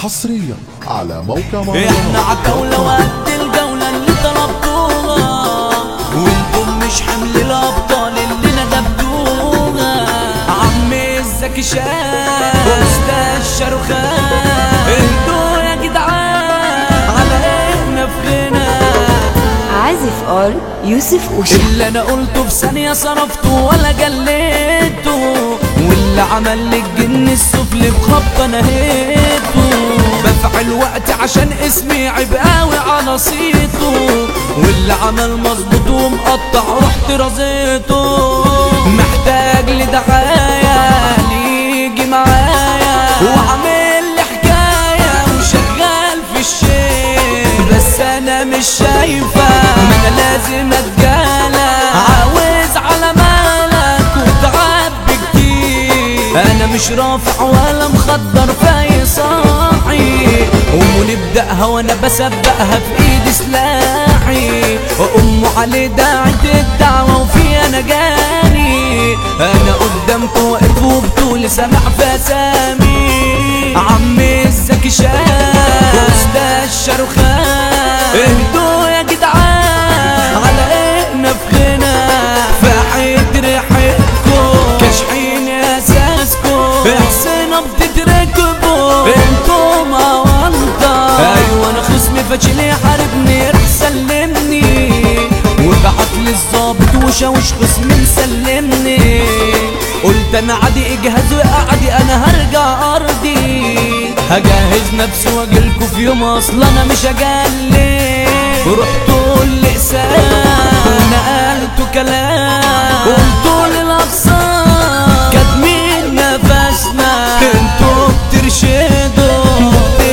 حصريا على موقع احنا عالجولة وقد الجولة اللي طلبتوها، وانتم مش حمل الابطال اللي ندبتوها. عمي الزكي شاب استاذ شاروخان، اهدوا يا جدعان على احنا في غنى. عازف قال يوسف وشا، اللي انا قلته في ثانية صرفته ولا جليته، واللي عمل لي الجن السفلي بخبطة نهيته. بفعل وقت عشان اسمي عيب قوي على صيته، واللي عمل مظبوط ومقطع رحت رزيته. محتاج لدعاية يجي معايا وعامل لي حكاية وشغال في الشيء، بس انا مش شايفة ما انا لازم اتجالى. عاوز على مالك وتعب كتير، انا مش رافع ولا مخدر في صاحي. ونبدأها وانا بسبقها في ايدي سلاحي، وام علي داعت الدعوة وفي انا جاني. انا قدامكم واقف وبطولي سامع في اسامي. عمي الزكي شاب استاذ شاروخان، اهدوا يا جدعان على احنا في غنى. فحيت ريحتكم كاشحين اساسكم، احسنوا بتتركبوا انتم اوانطة. ايوه انا خصمي فاشل يحاربني راح سلمني، وبعتلي الظابط وشاوش خصمي مسلمني. قلت انا عادي اجهز وقعدي انا هرجع ارضي، هجهز نفسي واجيلكوا في يوم اصلا انا مش هجلي. رحتوا للإقسام ونقلتوا كلام، قلتوا للأقسام كاتمين نفسنا، انتوا بترشدوا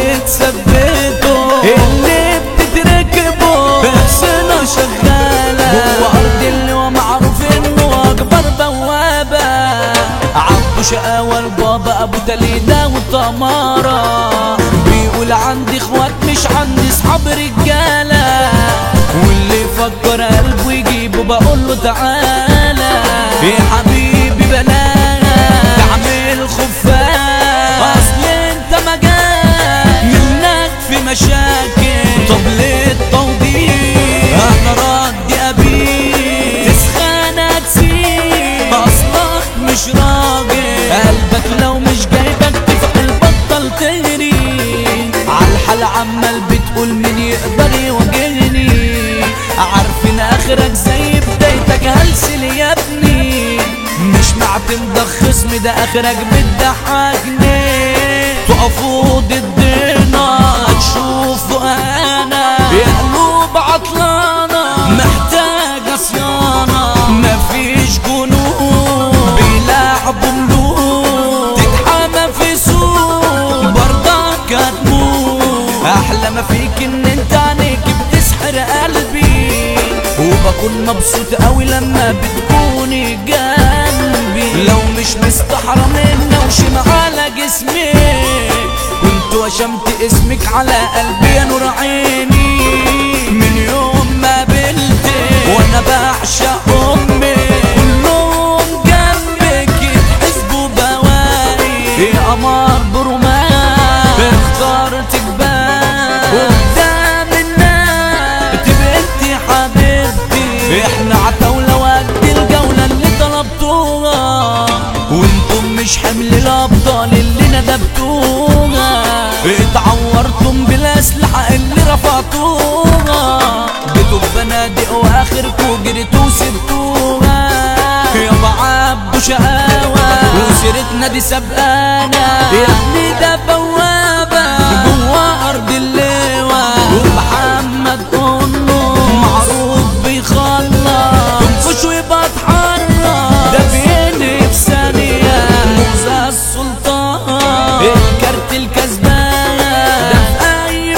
بتثبتوا اللي بتتركبوا. احسنوا شغالة جوا أرض اللي هو معروف انه أكبر بوابة. عبدو شقاوة البابا أبو تليدة وطمارة، بيقول عندي اخوات مش عندي صحاب رجالة، واللي يفكر قلبه يجيبه بقوله تعالى. يا حبيبي بلاها تعمل خفاف، اصل انت مجال منك في مشاكل. طب ليه التوضيح انا ردي ابيك تسخن تسيب، اصلك مش راجل. قلبك لو مش جايبك تفعل بطل تهري. عالحال عمال بتقول مين يقدر يواجهني، عارفين اخرك زي بدايتك هلسل يا ابني. مش معتمد خصمي ده اخرك بتضحكني. تقفوا ضدنا تشوفوا انا يا قلوب عطلانة محتاجة صيانة. مفيش جنون بيلعبوا ملوك تتحمى في سوق برضك هتموت. احلى ما فيك ان انت عينيك بتسحر قلبي، وبكون مبسوط قوي لما بتكوني جنبي. لو مش مستحرم النوشم على جسمي، كنت وشمت اسمك على قلبي يا نور عيني. من يوم ما قابلتك وانا بعشق امي، كلهم جنبك يتحسبوا بواقي. يا قمر برمان اخترتك بقى قدام الناس تبقى انتي حبيبتي. احنا عالجولة وقد الجولة اللي طلبتوها، وانتم مش حمل الابطال اللي ندبتوها. اتعورتم بالاسلحة اللي رفعتوها، جيتوا بفنادق واخركوا جريتوا وسبتوها. يابا عبدو شقاوة وسيرتنا دي سبقانا، يا ابني ده بوابة جوا ارض اللواء. ومحمد قنو معروف بيخلص تنفش ويبقى اتحرك، ده بينهي في ثانية. موزة السلطان الكارت الكسبان، ده في اي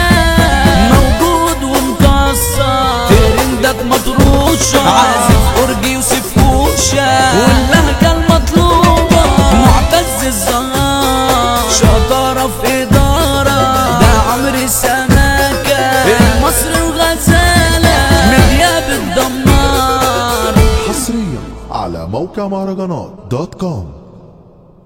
مكان موجود ومكسر. ترندك مطروشة عازف أورجي يوسف وشا، واللهجة المطلوبة معتز الزهار. شطارة في إدارة ده عمرو السماكة، المصري وغزالة مدياب الدمار. حصريا على موقع مهرجانات دوت كوم.